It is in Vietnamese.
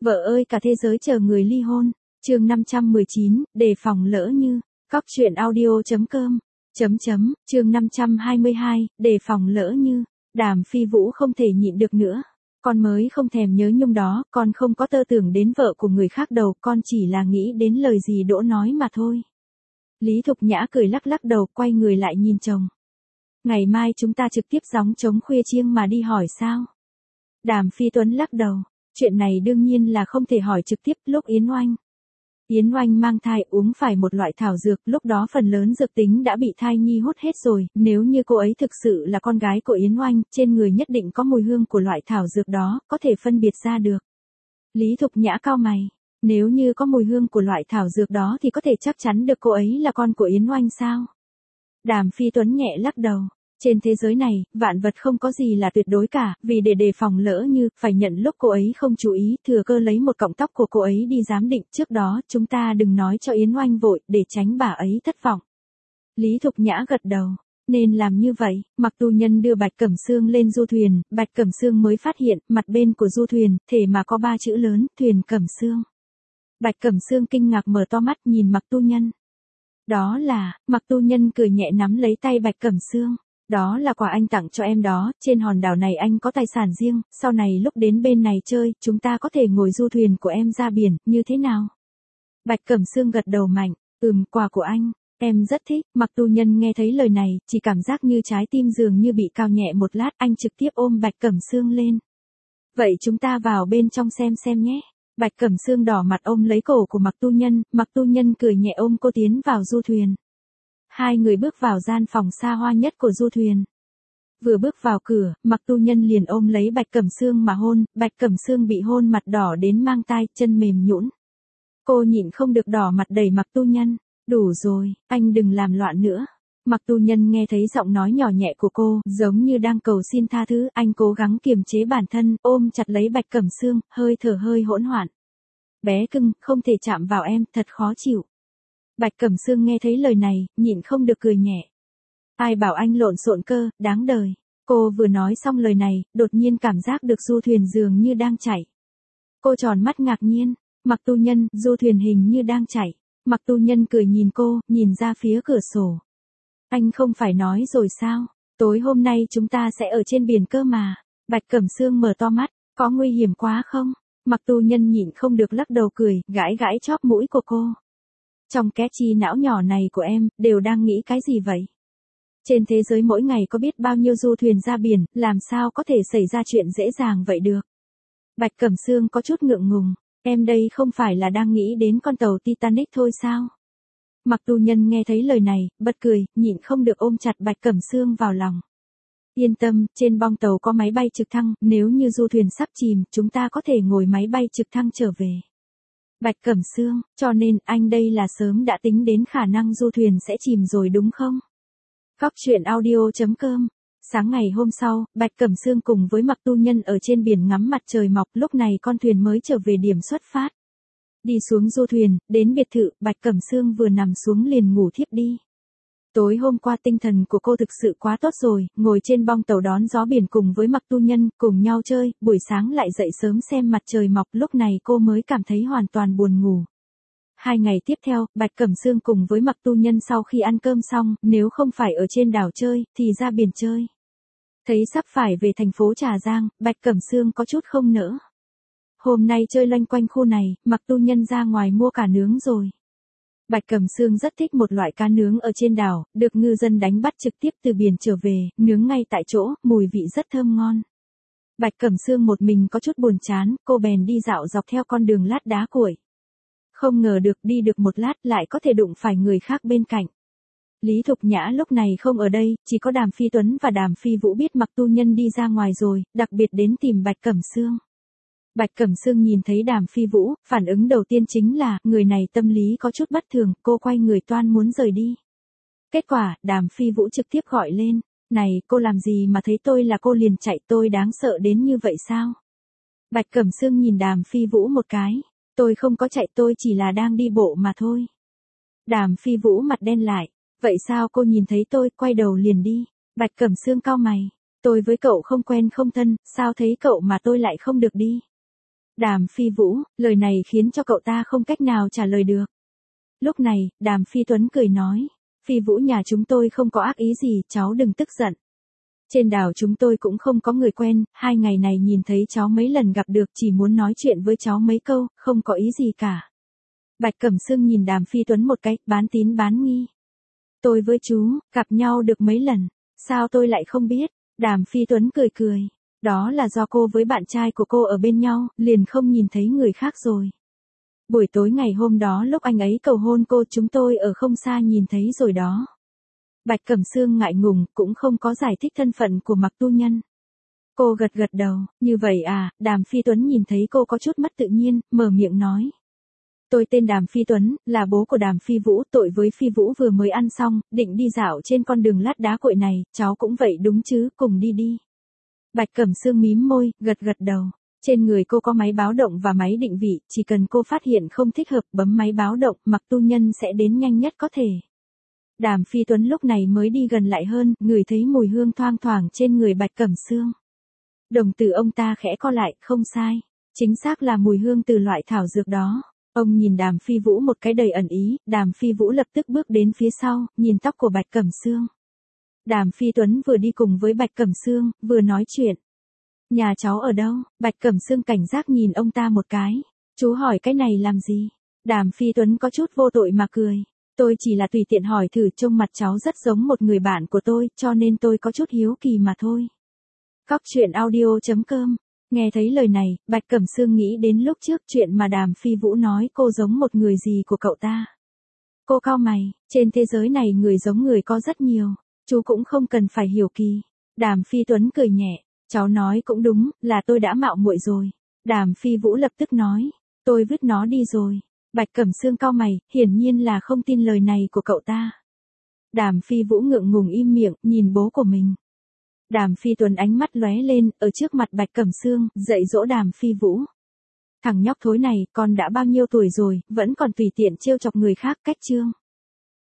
Vợ ơi cả thế giới chờ người ly hôn. Chương 519, đề phòng lỡ như. Cóc truyện audio.com. Chương 522, đề phòng lỡ như. Đàm Phi Vũ không thể nhịn được nữa. Con mới không thèm nhớ nhung đó, con không có tơ tưởng đến vợ của người khác đâu, con chỉ là nghĩ đến lời gì Đỗ nói mà thôi. Lý Thục Nhã cười lắc lắc đầu, quay người lại nhìn chồng. Ngày mai chúng ta trực tiếp gióng trống khuya chiêng mà đi hỏi sao? Đàm Phi Tuấn lắc đầu. Chuyện này đương nhiên là không thể hỏi trực tiếp. Lúc Yến Oanh mang thai uống phải một loại thảo dược, lúc đó phần lớn dược tính đã bị thai nhi hút hết rồi, nếu như cô ấy thực sự là con gái của Yến Oanh, trên người nhất định có mùi hương của loại thảo dược đó, có thể phân biệt ra được. Lý Thục Nhã cau mày, nếu như có mùi hương của loại thảo dược đó thì có thể chắc chắn được cô ấy là con của Yến Oanh sao? Đàm Phi Tuấn nhẹ lắc đầu. Trên thế giới này, vạn vật không có gì là tuyệt đối cả, vì để đề phòng lỡ như, phải nhận lúc cô ấy không chú ý, thừa cơ lấy một cọng tóc của cô ấy đi giám định, trước đó, chúng ta đừng nói cho Yến Oanh vội, để tránh bà ấy thất vọng. Lý Thục Nhã gật đầu, nên làm như vậy. Mặc Tu Nhân đưa Bạch Cẩm Sương lên du thuyền, Bạch Cẩm Sương mới phát hiện, mặt bên của du thuyền, thể mà có 3 chữ lớn, thuyền Cẩm Sương. Bạch Cẩm Sương kinh ngạc mở to mắt nhìn Mặc Tu Nhân. Đó là, Mặc Tu Nhân cười nhẹ nắm lấy tay Bạch Cẩm Sương. Đó là quà anh tặng cho em đó, trên hòn đảo này anh có tài sản riêng, sau này lúc đến bên này chơi, chúng ta có thể ngồi du thuyền của em ra biển, như thế nào? Bạch Cẩm Sương gật đầu mạnh, quà của anh, em rất thích. Mặc Tu Nhân nghe thấy lời này, chỉ cảm giác như trái tim dường như bị cào nhẹ một lát, anh trực tiếp ôm Bạch Cẩm Sương lên. Vậy chúng ta vào bên trong xem nhé. Bạch Cẩm Sương đỏ mặt ôm lấy cổ của Mặc Tu Nhân cười nhẹ ôm cô tiến vào du thuyền. Hai người bước vào gian phòng xa hoa nhất của du thuyền. Vừa bước vào cửa, Mặc Tu Nhân liền ôm lấy Bạch Cẩm Sương mà hôn, Bạch Cẩm Sương bị hôn mặt đỏ đến mang tai, chân mềm nhũn. Cô nhịn không được đỏ mặt đẩy Mặc Tu Nhân, đủ rồi, anh đừng làm loạn nữa. Mặc Tu Nhân nghe thấy giọng nói nhỏ nhẹ của cô, giống như đang cầu xin tha thứ, anh cố gắng kiềm chế bản thân, ôm chặt lấy Bạch Cẩm Sương, hơi thở hơi hỗn loạn. Bé cưng, không thể chạm vào em, thật khó chịu. Bạch Cẩm Sương nghe thấy lời này, nhịn không được cười nhẹ. Ai bảo anh lộn xộn cơ, đáng đời. Cô vừa nói xong lời này, đột nhiên cảm giác được du thuyền dường như đang chạy. Cô tròn mắt ngạc nhiên, Mặc Tu Nhân, du thuyền hình như đang chạy. Mặc Tu Nhân cười nhìn cô, nhìn ra phía cửa sổ. Anh không phải nói rồi sao, tối hôm nay chúng ta sẽ ở trên biển cơ mà. Bạch Cẩm Sương mở to mắt, có nguy hiểm quá không? Mặc Tu Nhân nhịn không được lắc đầu cười, gãi gãi chóp mũi của cô. Trong cái chi não nhỏ này của em, đều đang nghĩ cái gì vậy? Trên thế giới mỗi ngày có biết bao nhiêu du thuyền ra biển, làm sao có thể xảy ra chuyện dễ dàng vậy được? Bạch Cẩm Sương có chút ngượng ngùng, em đây không phải là đang nghĩ đến con tàu Titanic thôi sao? Mặc Tu Nhân nghe thấy lời này, bật cười, nhịn không được ôm chặt Bạch Cẩm Sương vào lòng. Yên tâm, trên bong tàu có máy bay trực thăng, nếu như du thuyền sắp chìm, chúng ta có thể ngồi máy bay trực thăng trở về. Bạch Cẩm Sương, cho nên anh đây là sớm đã tính đến khả năng du thuyền sẽ chìm rồi đúng không? Cóc truyện audio.com. Sáng ngày hôm sau, Bạch Cẩm Sương cùng với Mặc Tu Nhân ở trên biển ngắm mặt trời mọc, lúc này con thuyền mới trở về điểm xuất phát. Đi xuống du thuyền, đến biệt thự, Bạch Cẩm Sương vừa nằm xuống liền ngủ thiếp đi. Tối hôm qua tinh thần của cô thực sự quá tốt rồi, ngồi trên bong tàu đón gió biển cùng với Mặc Tu Nhân, cùng nhau chơi, buổi sáng lại dậy sớm xem mặt trời mọc, lúc này cô mới cảm thấy hoàn toàn buồn ngủ. 2 ngày tiếp theo, Bạch Cẩm Sương cùng với Mặc Tu Nhân sau khi ăn cơm xong, nếu không phải ở trên đảo chơi, thì ra biển chơi. Thấy sắp phải về thành phố Trà Giang, Bạch Cẩm Sương có chút không nỡ. Hôm nay chơi loanh quanh khu này, Mặc Tu Nhân ra ngoài mua cá nướng rồi. Bạch Cẩm Sương rất thích một loại cá nướng ở trên đảo, được ngư dân đánh bắt trực tiếp từ biển trở về, nướng ngay tại chỗ, mùi vị rất thơm ngon. Bạch Cẩm Sương một mình có chút buồn chán, cô bèn đi dạo dọc theo con đường lát đá cuội. Không ngờ được đi được một lát lại có thể đụng phải người khác bên cạnh. Lý Thục Nhã lúc này không ở đây, chỉ có Đàm Phi Tuấn và Đàm Phi Vũ biết Mặc Tu Nhân đi ra ngoài rồi, đặc biệt đến tìm Bạch Cẩm Sương. Bạch Cẩm Sương nhìn thấy Đàm Phi Vũ, phản ứng đầu tiên chính là, người này tâm lý có chút bất thường, cô quay người toan muốn rời đi. Kết quả, Đàm Phi Vũ trực tiếp gọi lên, này, cô làm gì mà thấy tôi là cô liền chạy, tôi đáng sợ đến như vậy sao? Bạch Cẩm Sương nhìn Đàm Phi Vũ một cái, tôi không có chạy, tôi chỉ là đang đi bộ mà thôi. Đàm Phi Vũ mặt đen lại, vậy sao cô nhìn thấy tôi, quay đầu liền đi? Bạch Cẩm Sương cau mày, tôi với cậu không quen không thân, sao thấy cậu mà tôi lại không được đi? Đàm Phi Vũ, lời này khiến cho cậu ta không cách nào trả lời được. Lúc này, Đàm Phi Tuấn cười nói, Phi Vũ nhà chúng tôi không có ác ý gì, cháu đừng tức giận. Trên đảo chúng tôi cũng không có người quen, 2 ngày này nhìn thấy cháu mấy lần gặp được, chỉ muốn nói chuyện với cháu mấy câu, không có ý gì cả. Bạch Cẩm Sương nhìn Đàm Phi Tuấn một cái, bán tín bán nghi. Tôi với chú, gặp nhau được mấy lần, sao tôi lại không biết? Đàm Phi Tuấn cười cười, đó là do cô với bạn trai của cô ở bên nhau, liền không nhìn thấy người khác rồi. Buổi tối ngày hôm đó lúc anh ấy cầu hôn cô, chúng tôi ở không xa nhìn thấy rồi đó. Bạch Cẩm Sương ngại ngùng, cũng không có giải thích thân phận của Mạc Tu Nhân. Cô gật gật đầu, như vậy à? Đàm Phi Tuấn nhìn thấy cô có chút mất tự nhiên, mở miệng nói. Tôi tên Đàm Phi Tuấn, là bố của Đàm Phi Vũ, tội với Phi Vũ vừa mới ăn xong, định đi dạo trên con đường lát đá cội này, cháu cũng vậy đúng chứ, cùng đi đi. Bạch Cẩm Sương mím môi, gật gật đầu. Trên người cô có máy báo động và máy định vị, chỉ cần cô phát hiện không thích hợp bấm máy báo động, Mạc Tu Nhân sẽ đến nhanh nhất có thể. Đàm Phi Tuấn lúc này mới đi gần lại hơn, ngửi thấy mùi hương thoang thoảng trên người Bạch Cẩm Sương. Đồng tử ông ta khẽ co lại, không sai. Chính xác là mùi hương từ loại thảo dược đó. Ông nhìn Đàm Phi Vũ một cái đầy ẩn ý, Đàm Phi Vũ lập tức bước đến phía sau, nhìn tóc của Bạch Cẩm Sương. Đàm Phi Tuấn vừa đi cùng với Bạch Cẩm Sương, vừa nói chuyện. Nhà cháu ở đâu? Bạch Cẩm Sương cảnh giác nhìn ông ta một cái. Chú hỏi cái này làm gì? Đàm Phi Tuấn có chút vô tội mà cười. Tôi chỉ là tùy tiện hỏi thử, trông mặt cháu rất giống một người bạn của tôi, cho nên tôi có chút hiếu kỳ mà thôi. Cóc truyện audio.com. Nghe thấy lời này, Bạch Cẩm Sương nghĩ đến lúc trước chuyện mà Đàm Phi Vũ nói cô giống một người gì của cậu ta. Cô cau mày, trên thế giới này người giống người có rất nhiều, chú cũng không cần phải hiểu kỳ. Đàm Phi Tuấn cười nhẹ, cháu nói cũng đúng, là tôi đã mạo muội rồi. Đàm Phi Vũ lập tức nói, tôi vứt nó đi rồi. Bạch Cẩm Sương cau mày, hiển nhiên là không tin lời này của cậu ta. Đàm Phi Vũ ngượng ngùng im miệng, nhìn bố của mình. Đàm Phi Tuấn ánh mắt lóe lên, ở trước mặt Bạch Cẩm Sương, dạy dỗ Đàm Phi Vũ. Thằng nhóc thối này, con đã bao nhiêu tuổi rồi, vẫn còn tùy tiện trêu chọc người khác, cách trương.